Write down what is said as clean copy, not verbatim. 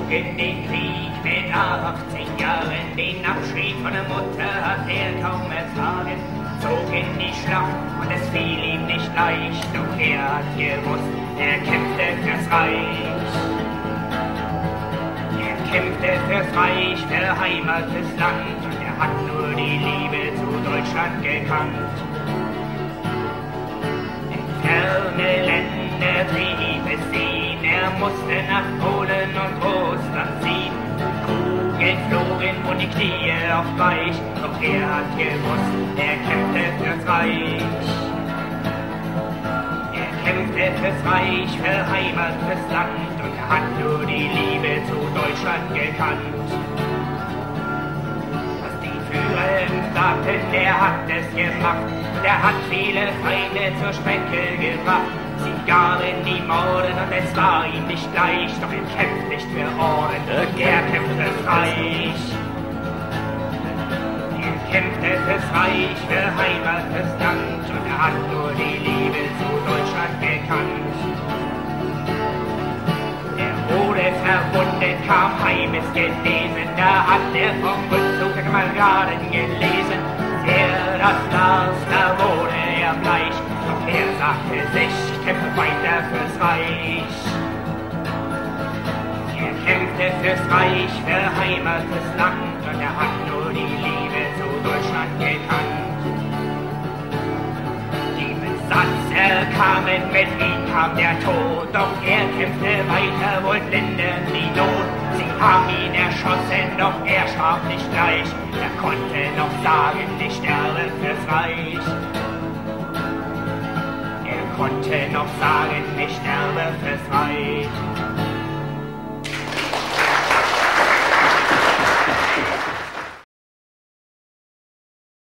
in den Krieg mit 18 Jahren, den Abschied von der Mutter hat er kaum ertragen, zog in die Schlacht und es fiel ihm nicht leicht, doch er hat gewusst, er kämpfte fürs Reich. Er kämpfte fürs Reich, für Heimat, fürs Land und er hat nur die Liebe zu Deutschland gekannt. In ferne Länder trieb es ihn, er musste nach Polen und Russland ziehen. Kugeln flogen und die Knie auf weich, doch er hat gewusst, er kämpfte fürs Reich. Er kämpfte fürs Reich, für Heimat, fürs Land und er hat nur die Liebe zu Deutschland gekannt. Was die Führer ihm sagten, der hat es gemacht, der hat viele Feinde zur Strecke gebracht. Sie gaben die Morden und es war ihm nicht leicht, doch er kämpft nicht für Orden, er kämpft fürs Reich. Er kämpfte fürs Reich, für Heimat, fürs Land und er hat nur die Liebe zu Deutschland gekannt. Er wurde verwundet, kam heim, ist genesen, da hat er vom Rückzug der Kameraden gelesen. Er das las, da wurde er bleich, doch er sagte sich, ich kämpfe weiter fürs Reich. Er kämpfte fürs Reich, für Heimat, fürs Land und er hat nur die Liebe zu Deutschland gekannt. Die Besatzer kamen, mit ihm kam der Tod, doch er kämpfte weiter, wollte lindern die Not. Sie haben ihn erschossen, doch er starb nicht gleich, er konnte noch sagen, ich sterbe fürs Reich. Er konnte noch sagen, ich sterbe fürs Reich.